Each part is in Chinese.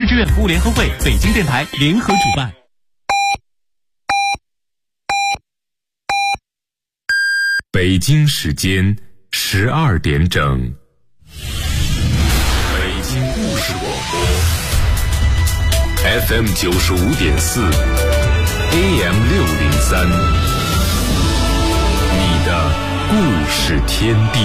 志愿服务联合会、北京电台联合主办。 北京时间12点整，北京故事广播 FM 95.4 AM 603，你的故事天地。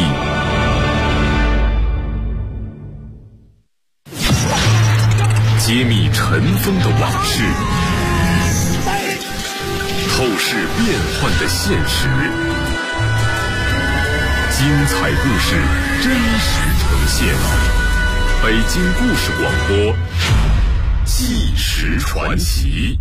揭秘尘封的往事，透视变幻的现实，精彩故事真实呈现。北京故事广播，纪实传奇。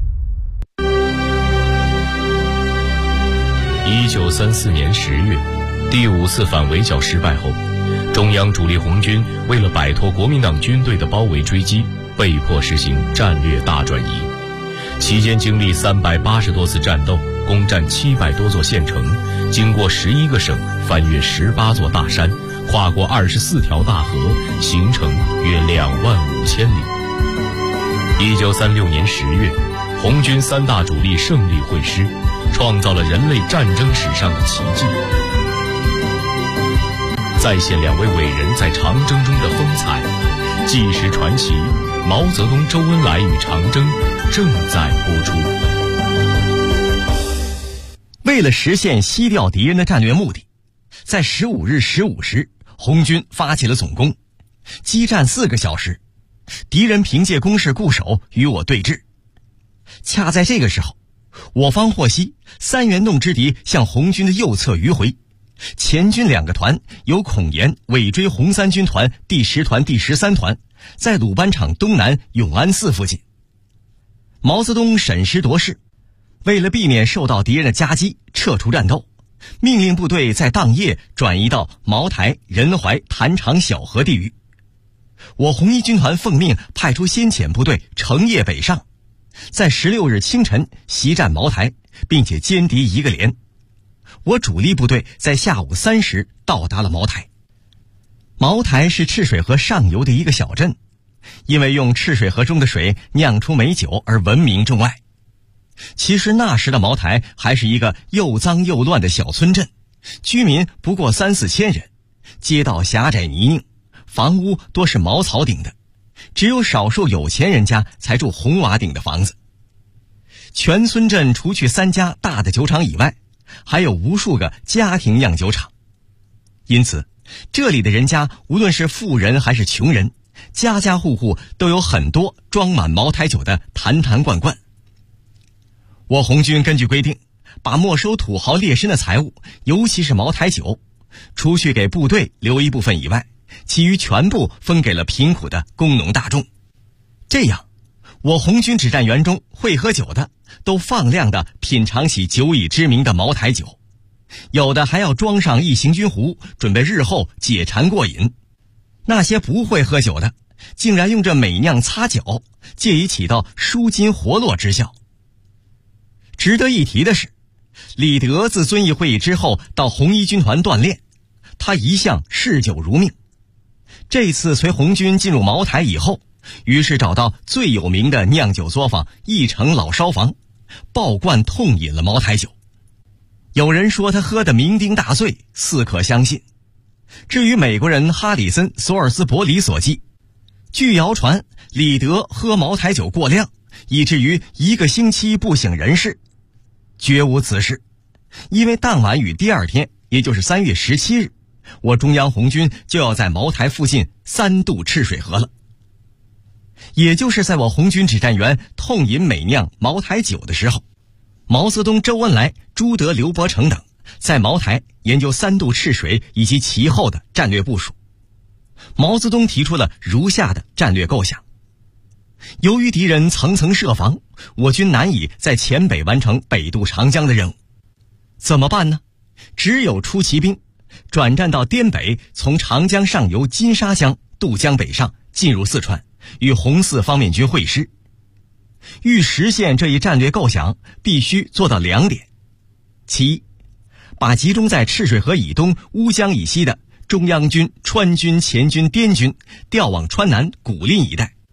1934年10月，第5次反围剿失败后，中央主力红军为了摆脱国民党军队的包围追击，被迫实行战略大转移。期间经历380多次战斗，攻占700多座县城，经过11个省，翻越18座大山，跨过24条大河，行程约25000里。1936年10月，红军3大主力胜利会师，创造了人类战争史上的奇迹。再现2位伟人在长征中的风采，纪实传奇毛泽东、周恩来与长征正在播出。 为了实现西调敌人的战略目的，在15日15时，红军发起了总攻，激战4个小时，敌人凭借攻势固守与我对峙。恰在这个时候，我方获悉三元洞之敌向红军的右侧迂回，前军2个团由孔岩尾追红三军团第10团、第13团，在鲁班场东南永安寺附近。毛泽东审时度势，为了避免受到敌人的夹击，撤出战斗，命令部队在当夜转移到茅台、仁怀、谭长小河地域。我红一军团奉命派出先遣部队乘夜北上，在16日清晨袭占茅台，并且歼敌1个连。我主力部队在下午3时到达了茅台。茅台是赤水河上游的一个小镇，因为用赤水河中的水酿出美酒而闻名中外。其实那时的茅台还是一个又脏又乱的小村镇，居民不过3-4千人，街道狭窄泥泞，房屋多是茅草顶的，只有少数有钱人家才住红瓦顶的房子。全村镇除去3家大的酒厂以外，还有无数个家庭酿酒厂，因此这里的人家无论是富人还是穷人，家家户户都有很多装满茅台酒的坛坛罐罐。我红军根据规定，把没收土豪劣绅的财物，尤其是茅台酒，除去给部队留一部分以外，其余全部分给了贫苦的工农大众。这样，我红军指战员中会喝酒的都放量的品尝起久已知名的茅台酒，有的还要装上一行军壶，准备日后解馋过瘾。那些不会喝酒的，竟然用这美酿擦脚，借以起到舒筋活络之效。值得一提的是，李德自遵义会议之后到红一军团锻炼，他一向嗜酒如命。这次随红军进入茅台以后，于是找到最有名的酿酒作坊义城老烧房，爆灌痛饮了茅台酒。有人说他喝得酩酊大醉，似可相信。至于美国人哈里森·索尔斯伯里所记，据谣传李德喝茅台酒过量，以至于1个星期不省人事。绝无此事，因为当晚与第2天，也就是3月17日，我中央红军就要在茅台附近3渡赤水河了。也就是在我红军指战员痛饮美酿茅台酒的时候，毛泽东、周恩来、朱德、刘伯承等在茅台研究3渡赤水以及其后的战略部署。毛泽东提出了如下的战略构想：由于敌人层层设防，我军难以在黔北完成北渡长江的任务，怎么办呢？只有出骑兵转战到滇北，从长江上游金沙江渡江北上，进入四川，与红四方面军会师。欲实现这一战略构想，必须做到2点：其一，把集中在赤水河以东、乌江以西的中央军、川军、黔军、滇军调往川南、古蔺一带，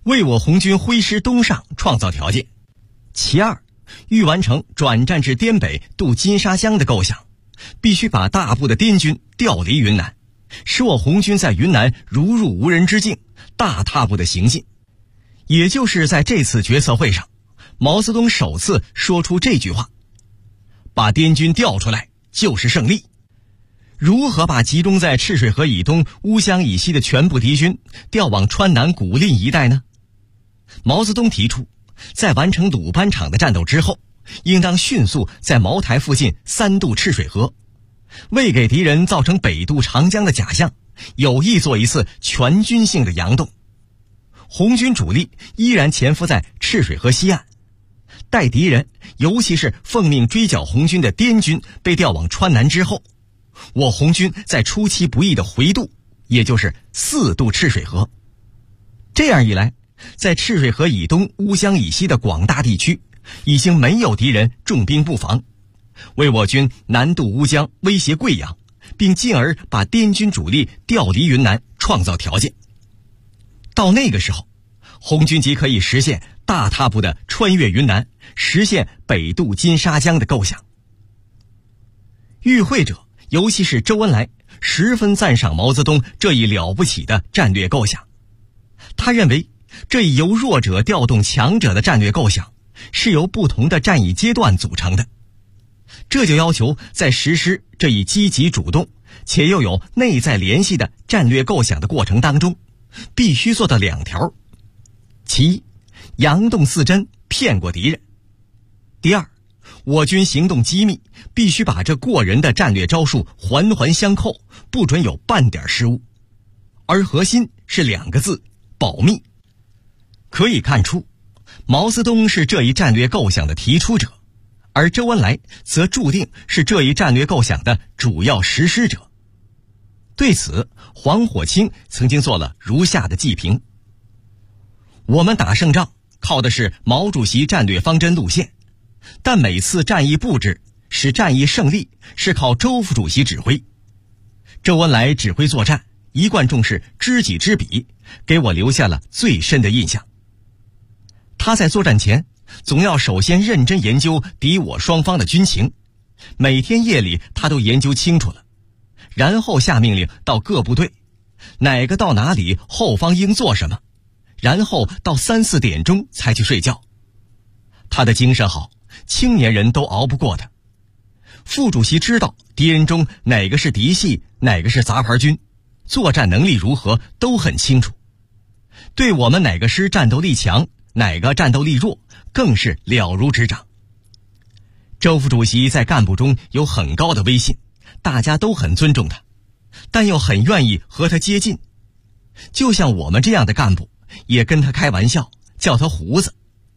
为我红军挥师东上创造条件。其二，欲完成转战至滇北渡金沙江的构想，必须把大部的滇军调离云南，使我红军在云南如入无人之境，大踏步的行进。也就是在这次决策会上，毛泽东首次说出这句话：把滇军调出来就是胜利。如何把集中在赤水河以东、乌江以西的全部敌军调往川南古蔺一带呢？毛泽东提出，在完成鲁班场的战斗之后，应当迅速在茅台附近3渡赤水河，为给敌人造成北渡长江的假象，有意做一次全军性的佯动。红军主力依然潜伏在赤水河西岸，待敌人，尤其是奉命追剿红军的滇军被调往川南之后，我红军在出其不意的回渡，也就是4渡赤水河。这样一来，在赤水河以东、乌江以西的广大地区，已经没有敌人重兵布防，为我军南渡乌江、威胁贵阳，并进而把滇军主力调离云南创造条件。到那个时候，红军即可以实现大踏步的穿越云南，实现北渡金沙江的构想。与会者，尤其是周恩来，十分赞赏毛泽东这一了不起的战略构想。他认为，这一由弱者调动强者的战略构想，是由不同的战役阶段组成的。这就要求在实施这一积极主动且又有内在联系的战略构想的过程当中，必须做到2条：其一，佯动似真，骗过敌人；第二，我军行动机密，必须把这过人的战略招数环环相扣，不准有半点失误。而核心是2个字：保密。可以看出，毛泽东是这一战略构想的提出者，而周恩来则注定是这一战略构想的主要实施者。对此，黄火清曾经做了如下的记评：我们打胜仗靠的是毛主席战略方针路线，但每次战役布置使战役胜利是靠周副主席指挥。周恩来指挥作战，一贯重视知己知彼，给我留下了最深的印象。他在作战前总要首先认真研究敌我双方的军情，每天夜里他都研究清楚了，然后下命令到各部队，哪个到哪里，后方应做什么，然后到3、4点钟才去睡觉。他的精神好，青年人都熬不过他。副主席知道敌人中哪个是嫡系，哪个是杂牌军，作战能力如何都很清楚。对我们哪个师战斗力强，哪个战斗力弱，更是了如指掌。周副主席在干部中有很高的威信，大家都很尊重他，但又很愿意和他接近。就像我们这样的干部，也跟他开玩笑，叫他胡子。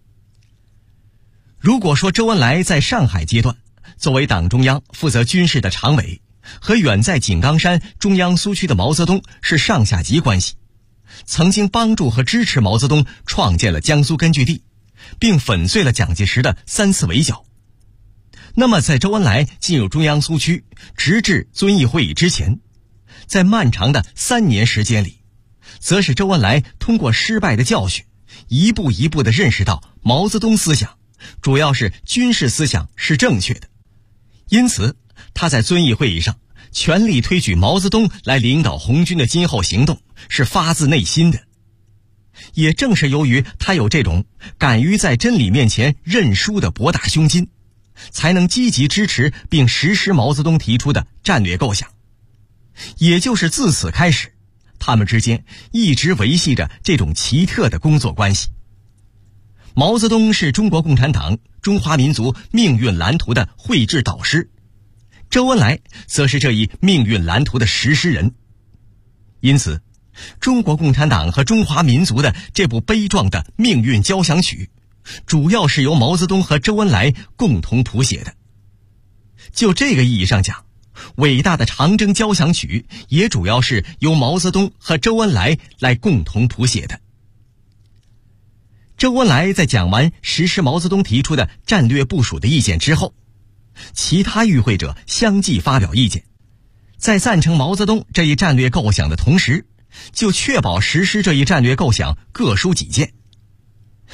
如果说周恩来在上海阶段作为党中央负责军事的常委，和远在井冈山中央苏区的毛泽东是上下级关系，曾经帮助和支持毛泽东创建了江苏根据地，并粉碎了蒋介石的3次围剿。那么在周恩来进入中央苏区，直至遵义会议之前，在漫长的3年时间里，则是周恩来通过失败的教训，一步一步地认识到毛泽东思想，主要是军事思想是正确的。因此，他在遵义会议上全力推举毛泽东来领导红军的今后行动，是发自内心的。也正是由于他有这种敢于在真理面前认输的博大胸襟，才能积极支持并实施毛泽东提出的战略构想。也就是自此开始，他们之间一直维系着这种奇特的工作关系。毛泽东是中国共产党中华民族命运蓝图的绘制导师，周恩来则是这一命运蓝图的实施人。因此，中国共产党和中华民族的这部悲壮的命运交响曲，主要是由毛泽东和周恩来共同谱写的。就这个意义上讲，伟大的长征交响曲也主要是由毛泽东和周恩来来共同谱写的。周恩来在讲完实施毛泽东提出的战略部署的意见之后，其他与会者相继发表意见，在赞成毛泽东这一战略构想的同时，就确保实施这一战略构想各抒己见。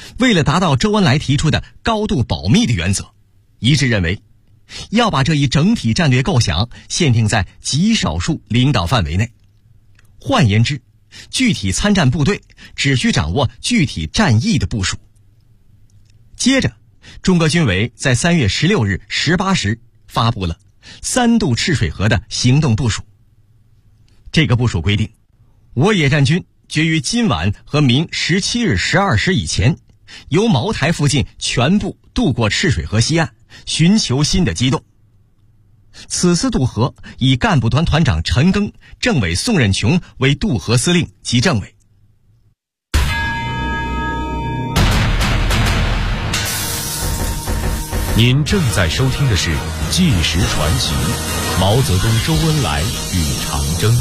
为了达到周恩来提出的高度保密的原则，一致认为要把这一整体战略构想限定在极少数领导范围内。换言之，具体参战部队只需掌握具体战役的部署。接着，中革军委在3月16日18时发布了3渡赤水河的行动部署。这个部署规定，我野战军决于今晚和明17日12时以前，由茅台附近全部渡过赤水河西岸，寻求新的机动。此次渡河以干部团团长陈赓、政委宋任穷为渡河司令及政委。 您正在收听的是《纪实传奇》，毛泽东、周恩来与长征。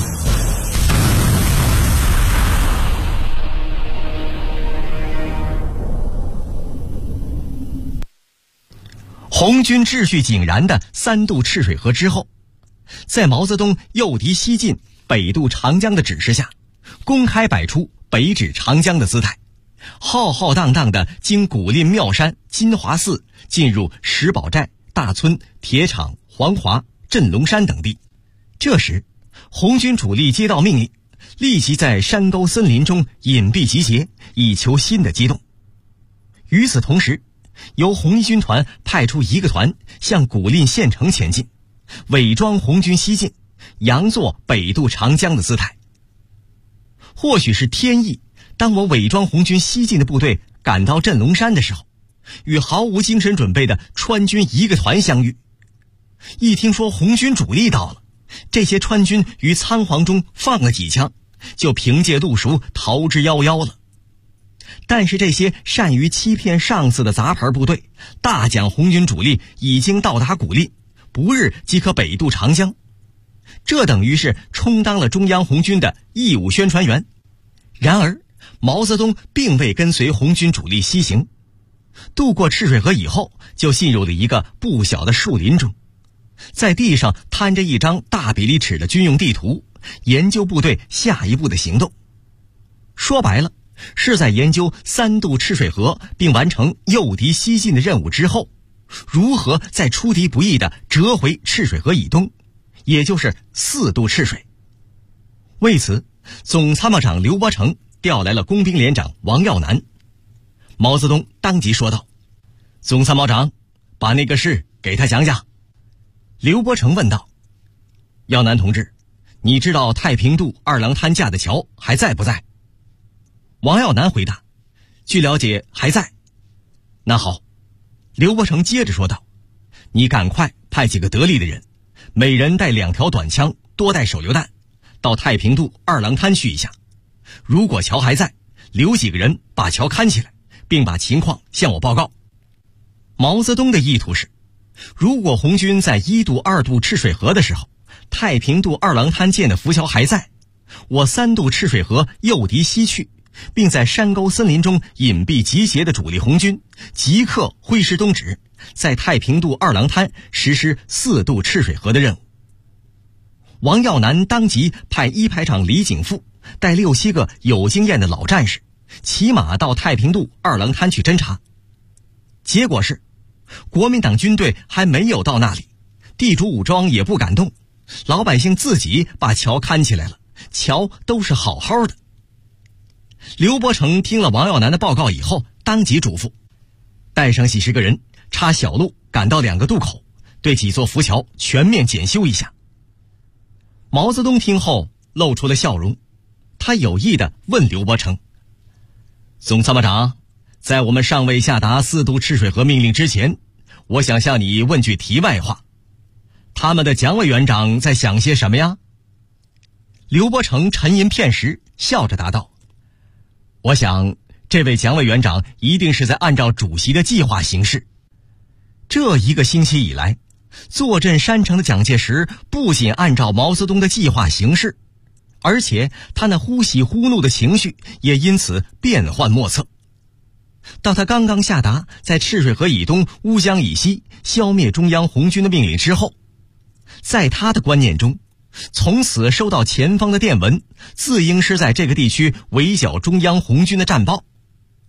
红军秩序井然的3渡赤水河之后，在毛泽东诱敌西进、北渡长江的指示下，公开摆出北指长江的姿态，浩浩荡荡地经古蔺妙山、金华寺，进入石宝寨、大村、铁厂、黄华、镇龙山等地。这时，红军主力接到命令，立即在山沟森林中隐蔽集结，以求新的机动。与此同时，由红一军团派出一个团向古蔺县城前进，伪装红军西进，佯作北渡长江的姿态。或许是天意，当我伪装红军西进的部队赶到镇龙山的时候，与毫无精神准备的川军一个团相遇。一听说红军主力到了，这些川军于仓皇中放了几枪，就凭借路熟逃之夭夭了。但是这些善于欺骗上司的杂牌部队大讲红军主力已经到达古蔺，不日即可北渡长江，这等于是充当了中央红军的义务宣传员。然而毛泽东并未跟随红军主力西行，渡过赤水河以后，就进入了一个不小的树林中，在地上摊着一张大比例尺的军用地图，研究部队下一步的行动。说白了，是在研究3渡赤水河并完成诱敌西进的任务之后，如何在出敌不意地折回赤水河以东，也就是4渡赤水。为此，总参谋长刘伯承调来了工兵连长王耀南。毛泽东当即说道：“总参谋长，把那个事给他讲讲。”刘伯承问道：“耀南同志，你知道太平渡二郎滩架的桥还在不在？”王耀南回答：“据了解还在。”那好，刘伯承接着说道：“你赶快派几个得力的人，每人带2条短枪，多带手榴弹，到太平渡二郎滩去一下。如果桥还在，留几个人把桥看起来，并把情况向我报告。”毛泽东的意图是，如果红军在1渡、2渡赤水河的时候，太平渡二郎滩建的浮桥还在，我3渡赤水河诱敌西去，并在山沟森林中隐蔽集结的主力红军即刻挥师东指，在太平渡二郎滩实施4渡赤水河的任务。王耀南当即派1排长李景富带6、7个有经验的老战士，骑马到太平渡二郎滩去侦察。结果是，国民党军队还没有到那里，地主武装也不敢动，老百姓自己把桥看起来了，桥都是好好的。刘伯承听了王耀南的报告以后，当即嘱咐，带上几十个人，插小路赶到2个渡口，对几座浮桥全面检修一下。毛泽东听后露出了笑容，他有意地问刘伯承：“总参谋长，在我们尚未下达4渡赤水河命令之前，我想向你问句题外话，他们的蒋委员长在想些什么呀？”刘伯承沉吟片时，笑着答道：“我想这位蒋委员长一定是在按照主席的计划行事。这1个星期以来，坐镇山城的蒋介石不仅按照毛泽东的计划行事，而且他那忽喜忽怒的情绪也因此变幻莫测。当他刚刚下达在赤水河以东、乌江以西消灭中央红军的命令之后，在他的观念中，从此收到前方的电文，自应是在这个地区围剿中央红军的战报。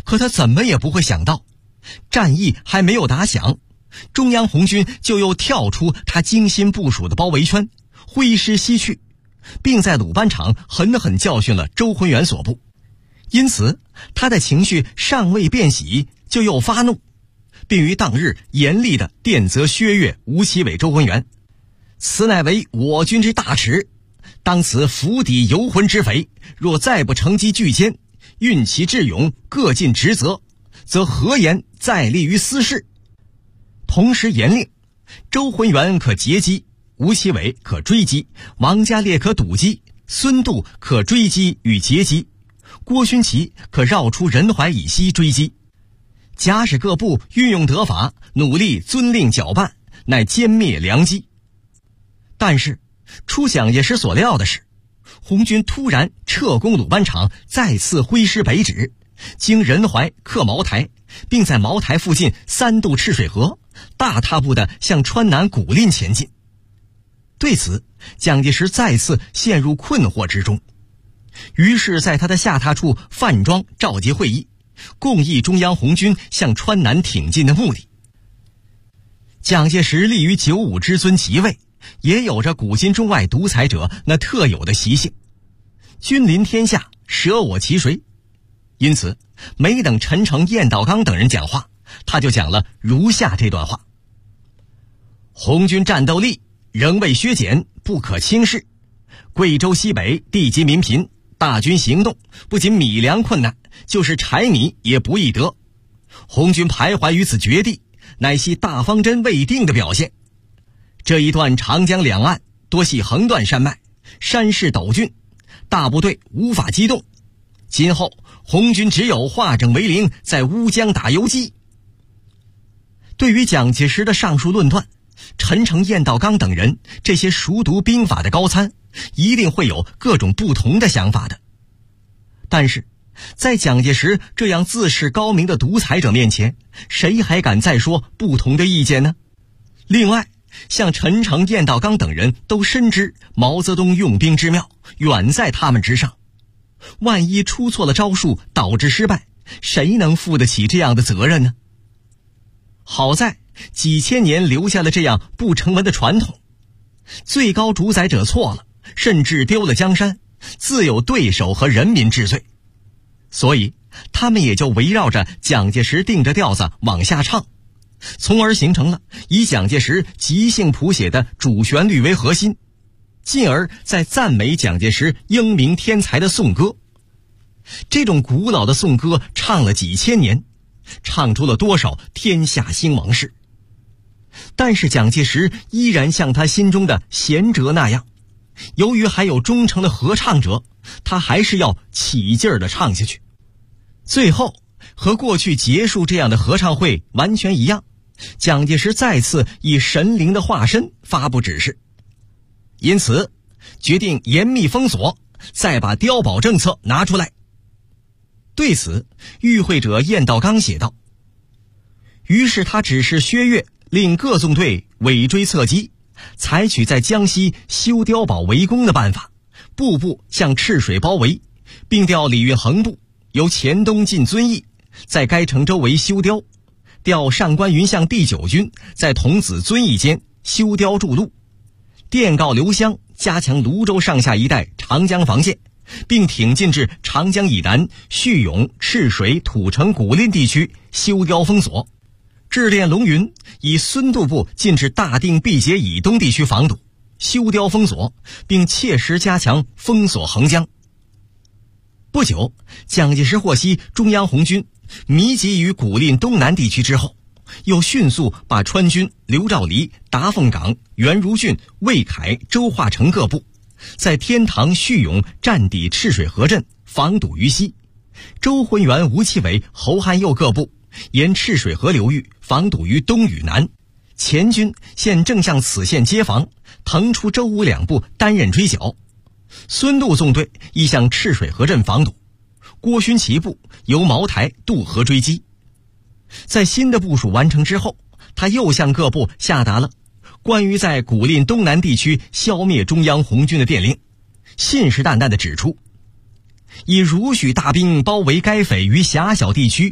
可他怎么也不会想到，战役还没有打响，中央红军就又跳出他精心部署的包围圈，挥师西去，并在鲁班场狠狠教训了周浑元所部。因此他的情绪尚未变喜，就又发怒，并于当日严厉地电责薛岳、吴奇伟、周浑元：此乃为我军之大耻，当此釜底游魂之匪，若再不乘机拒歼，运其智勇，各尽职责，则何言再立于私事。同时严令周浑元可截击，吴奇伟可追击，王家烈可堵击，孙度可追击与截击，郭勋祺可绕出仁怀以西追击。假使各部运用得法，努力遵令搅拌，乃歼灭良机。但是出蒋介石所料的是，红军突然撤攻鲁班场，再次挥师北指，经仁怀克茅台，并在茅台附近3渡赤水河，大踏步地向川南古蔺前进。对此，蒋介石再次陷入困惑之中，于是在他的下榻处范庄召集会议，共议中央红军向川南挺进的目的。蒋介石立于95之尊即位，也有着古今中外独裁者那特有的习性，君临天下，舍我其谁。因此没等陈诚、晏道刚等人讲话，他就讲了如下这段话：红军战斗力仍未削减，不可轻视。贵州西北地级民贫，大军行动不仅米粮困难，就是柴米也不易得。红军徘徊于此绝地，乃系大方针未定的表现。这一段长江两岸多系横断山脉，山势陡峻，大部队无法机动。今后红军只有化整为零，在乌江打游击。对于蒋介石的上述论断，陈诚、晏道刚等人这些熟读兵法的高参，一定会有各种不同的想法的。但是在蒋介石这样自视高明的独裁者面前，谁还敢再说不同的意见呢？另外，像陈诚、晏道刚等人都深知毛泽东用兵之妙远在他们之上，万一出错了招数导致失败，谁能负得起这样的责任呢？好在几千年留下了这样不成文的传统，最高主宰者错了，甚至丢了江山，自有对手和人民治罪。所以他们也就围绕着蒋介石定着调子往下唱，从而形成了以蒋介石即兴谱写的主旋律为核心，进而在赞美蒋介石英明天才的颂歌。这种古老的颂歌唱了几千年，唱出了多少天下兴亡事。但是蒋介石依然像他心中的贤哲那样，由于还有忠诚的合唱者，他还是要起劲儿地唱下去。最后和过去结束这样的合唱会完全一样，蒋介石再次以神灵的化身发布指示，因此决定严密封锁，再把碉堡政策拿出来。对此，与会者晏道刚写道：于是他指示薛岳令各纵队尾追侧击，采取在江西修碉堡围攻的办法，步步向赤水包围，并调李运衡部由黔东进遵义，在该城周围修碉，调上官云相第9军在桐梓、遵义间修碉筑路，电告刘湘加强泸州上下一带长江防线，并挺进至长江以南叙永、赤水、土城、古蔺地区修碉封锁。致电龙云，以孙度部进至大定、毕节以东地区防堵，修碉封锁，并切实加强封锁横江。不久，蒋介石获悉中央红军密集于古蔺东南地区之后，又迅速把川军刘兆黎、达凤岗、袁如俊、魏凯、周化成各部在天堂、叙永战抵赤水河镇，防堵于西；周浑元、吴奇伟、侯汉佑各部沿赤水河流域防堵于东与南。黔军现正向此线接防，腾出周吴两部担任追剿。孙度纵队亦向赤水河镇防堵，郭勋祺部由茅台渡河追击。在新的部署完成之后，他又向各部下达了关于在古蔺东南地区消灭中央红军的电令，信誓旦旦地指出，以如许大兵包围该匪于狭小地区，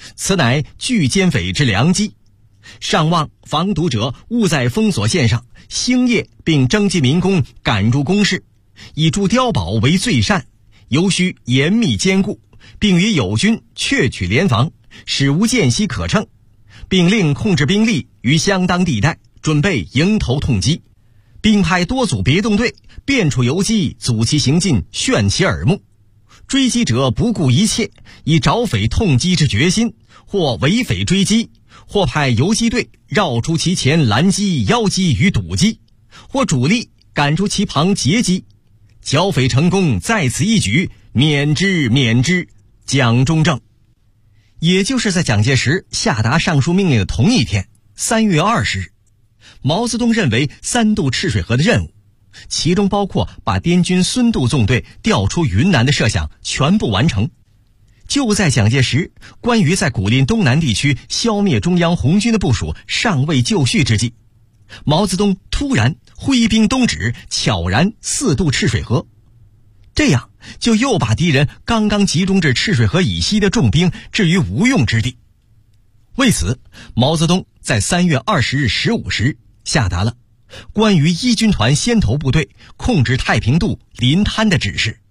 此乃拒奸匪之良机。上望防堵者务在封锁线上兴业，并征集民工赶入宫室，以筑碉堡为最善，尤需严密坚固，并与友军确取联防，使无间隙可乘，并令控制兵力于相当地带，准备迎头痛击，并派多组别动队遍处游击，阻其行进，炫其耳目。追击者不顾一切，以找匪痛击之决心，或围匪追击，或派游击队绕出其前拦击、邀击与堵击，或主力赶出其旁截击。剿匪成功在此一举，免之，蒋中正。也就是在蒋介石下达上述命令的同一天，3月20日，毛泽东认为3渡赤水河的任务，其中包括把滇军孙渡纵队调出云南的设想全部完成。就在蒋介石关于在古蔺东南地区消灭中央红军的部署尚未就绪之际，毛泽东突然挥兵东指，悄然4渡赤水河，这样就又把敌人刚刚集中至赤水河以西的重兵置于无用之地。为此，毛泽东在3月20日15时下达了关于一军团先头部队控制太平渡、临滩的指示。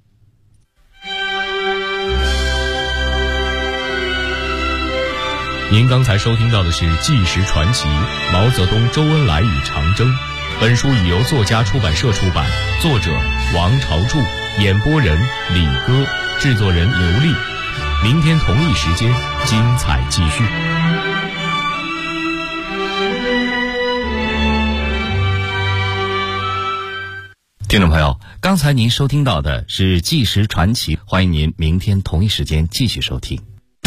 您刚才收听到的是《纪实传奇：毛泽东、周恩来与长征》。本书已由作家出版社出版，作者王朝柱，演播人李戈，制作人刘丽。明天同一时间，精彩继续。 听众朋友，刚才您收听到的是《纪实传奇》，欢迎您明天同一时间继续收听。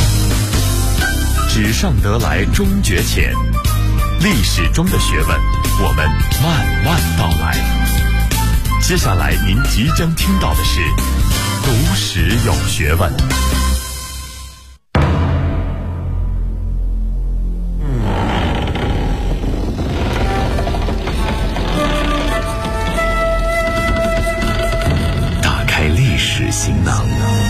纸上得来终觉浅，历史中的学问，我们慢慢道来。接下来您即将听到的是读史有学问。打开历史行囊，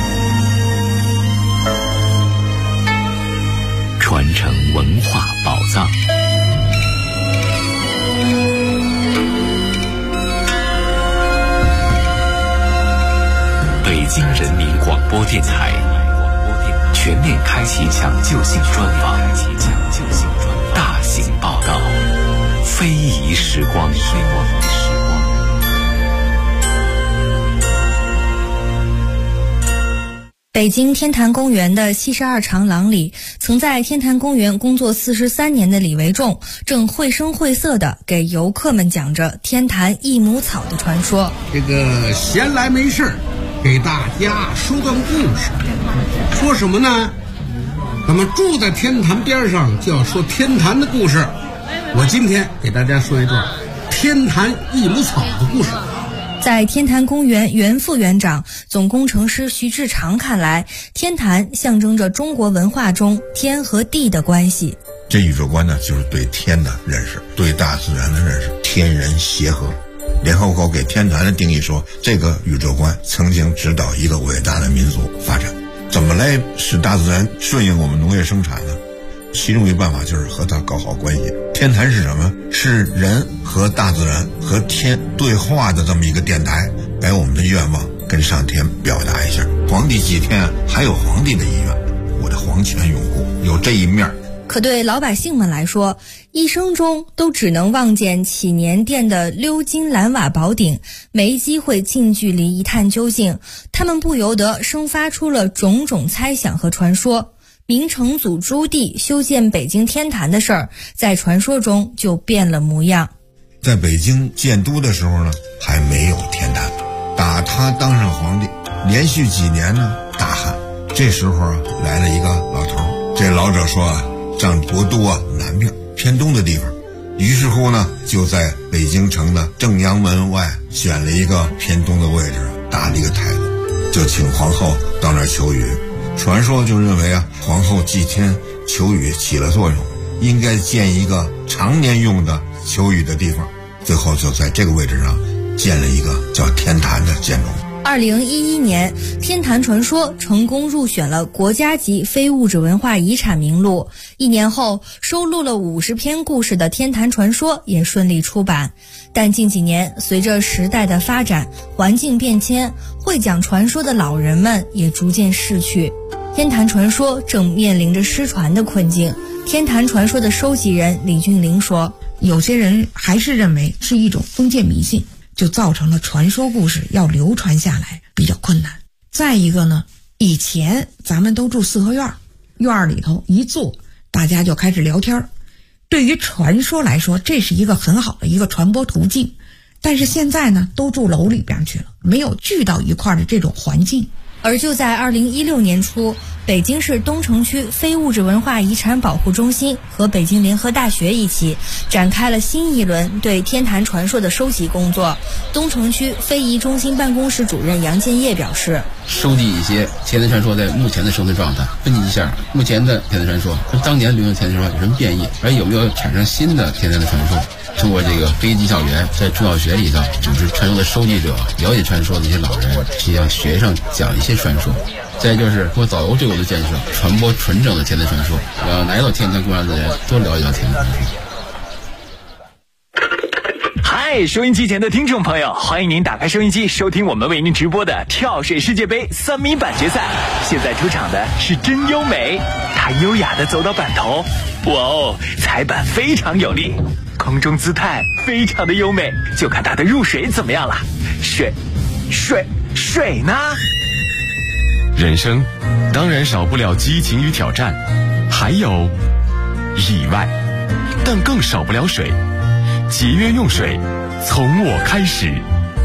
传承文化宝藏。北京人民广播电台全面开启抢救性专访，大型报道，非遗时光。 北京天坛公园的72长廊里，曾在天坛公园工作43年的李维仲，正绘声绘色地给游客们讲着天坛益母草的传说。 这个闲来没事给大家说段故事。说什么呢？咱们住在天坛边上，就要说天坛的故事。我今天给大家说一段天坛益母草的故事。 在天坛公园原副园长、总工程师徐志长看来，天坛象征着中国文化中天和地的关系。 这宇宙观呢，就是对天的认识，对大自然的认识，天人协和。联合国给天坛的定义说，这个宇宙观曾经指导一个伟大的民族发展。怎么来使大自然顺应我们农业生产呢？其中一个办法就是和它搞好关系。天坛是什么？是人和大自然和天对话的这么一个电台，把我们的愿望跟上天表达一下。皇帝祭天还有皇帝的意愿，我的皇权永固，有这一面。 可对老百姓们来说，一生中都只能望见祈年殿的鎏金蓝瓦宝顶，没机会近距离一探究竟，他们不由得生发出了种种猜想和传说。明成祖朱棣修建北京天坛的事儿，在传说中就变了模样。 在北京建都的时候呢，还没有天坛。打他当上皇帝，连续几年呢大旱。这时候啊，来了一个老头，这老者说啊，上国都啊南边偏东的地方。于是乎呢，就在北京城的正阳门外选了一个偏东的位置，搭了一个台子，就请皇后到那儿求雨。传说就认为啊，皇后祭天求雨起了作用，应该建一个常年用的求雨的地方。最后就在这个位置上建了一个叫天坛的建筑。 2011年，天坛传说成功入选了国家级非物质文化遗产名录。1年后，收录了50篇故事的《天坛传说》也顺利出版。但近几年，随着时代的发展，环境变迁，会讲传说的老人们也逐渐逝去。天坛传说正面临着失传的困境。天坛传说的收集人李俊林说， 有些人还是认为是一种封建迷信，就造成了传说故事要流传下来比较困难。再一个呢，以前咱们都住四合院，院里头一坐，大家就开始聊天。对于传说来说，这是一个很好的一个传播途径。但是现在呢，都住楼里边去了，没有聚到一块的这种环境。 而就在2016年初，北京市东城区非物质文化遗产保护中心和北京联合大学一起展开了新一轮对天坛传说的收集工作。东城区非遗中心办公室主任杨建业表示， 收集一些天坛传说在目前的生存状态，分析一下目前的天坛传说跟当年流行天坛传说有什么变异，而有没有产生新的天坛的传说。通过这个非遗技校园，在中小学里头组织传说的收集者，了解传说的一些老人，去向学生讲一些传说。再就是通过导游队伍的建设，传播纯正的天坛传说，让来到天坛公园的人都了解到天坛传说。 嗨，收音机前的听众朋友，欢迎您打开收音机，收听我们为您直播的跳水世界杯3米板决赛。现在出场的是真优美，她优雅地走到板头，哇哦，踩板非常有力，空中姿态非常的优美，就看她的入水怎么样了。水呢？ 人生当然少不了激情与挑战，还有意外，但更少不了水。节约用水，从我开始。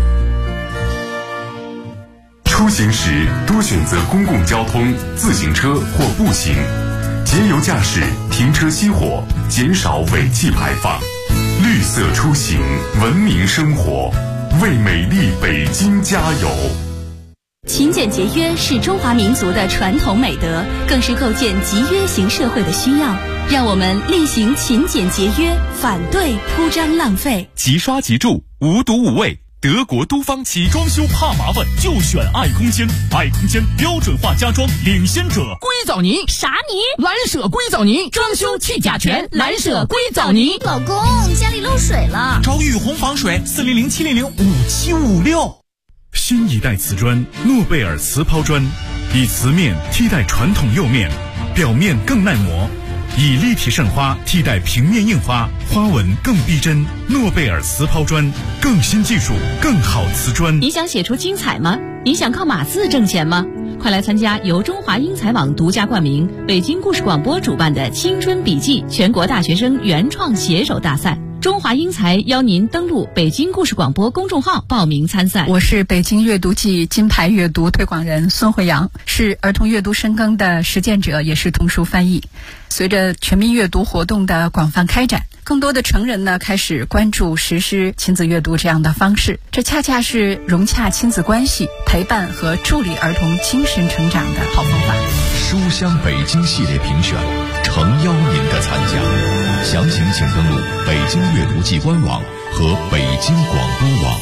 出行时多选择公共交通、自行车或步行，节油驾驶，停车熄火，减少尾气排放。绿色出行，文明生活，为美丽北京加油。 勤俭节约是中华民族的传统美德，更是构建集约型社会的需要。让我们厉行勤俭节约，反对铺张浪费。 即刷即住，无毒无味。德国都方漆， 装修怕麻烦就选爱空间，爱空间标准化家装领先者。 硅藻泥啥泥？ 蓝舍硅藻泥，装修去甲醛，蓝舍硅藻泥。 老公，家里漏水了， 找雨虹防水，400-700-5756。 新一代瓷砖诺贝尔瓷抛砖，以瓷面替代传统釉面，表面更耐磨，以立体渗花替代平面印花，花纹更逼真。诺贝尔瓷抛砖，更新技术，更好瓷砖。 你想写出精彩吗？你想靠码字挣钱吗？快来参加由中华英才网独家冠名、北京故事广播主办的青春笔记全国大学生原创写手大赛。中华英才邀您登录北京故事广播公众号报名参赛。 我是北京阅读季金牌阅读推广人孙慧阳，是儿童阅读深耕的实践者，也是童书翻译。随着全民阅读活动的广泛开展，更多的成人呢开始关注实施亲子阅读这样的方式，这恰恰是融洽亲子关系、陪伴和助力儿童精神成长的好方法。 书香北京系列评选诚邀您的参加，详情请登录北京阅读季官网和北京广播网。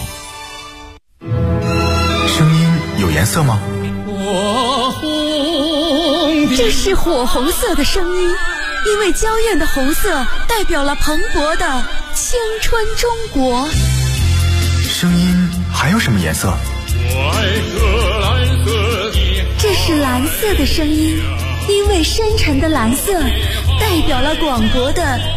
声音有颜色吗？ 这是火红色的声音，因为娇艳的红色代表了蓬勃的青春中国。 声音还有什么颜色？ 这是蓝色的声音，因为深沉的蓝色代表了广博的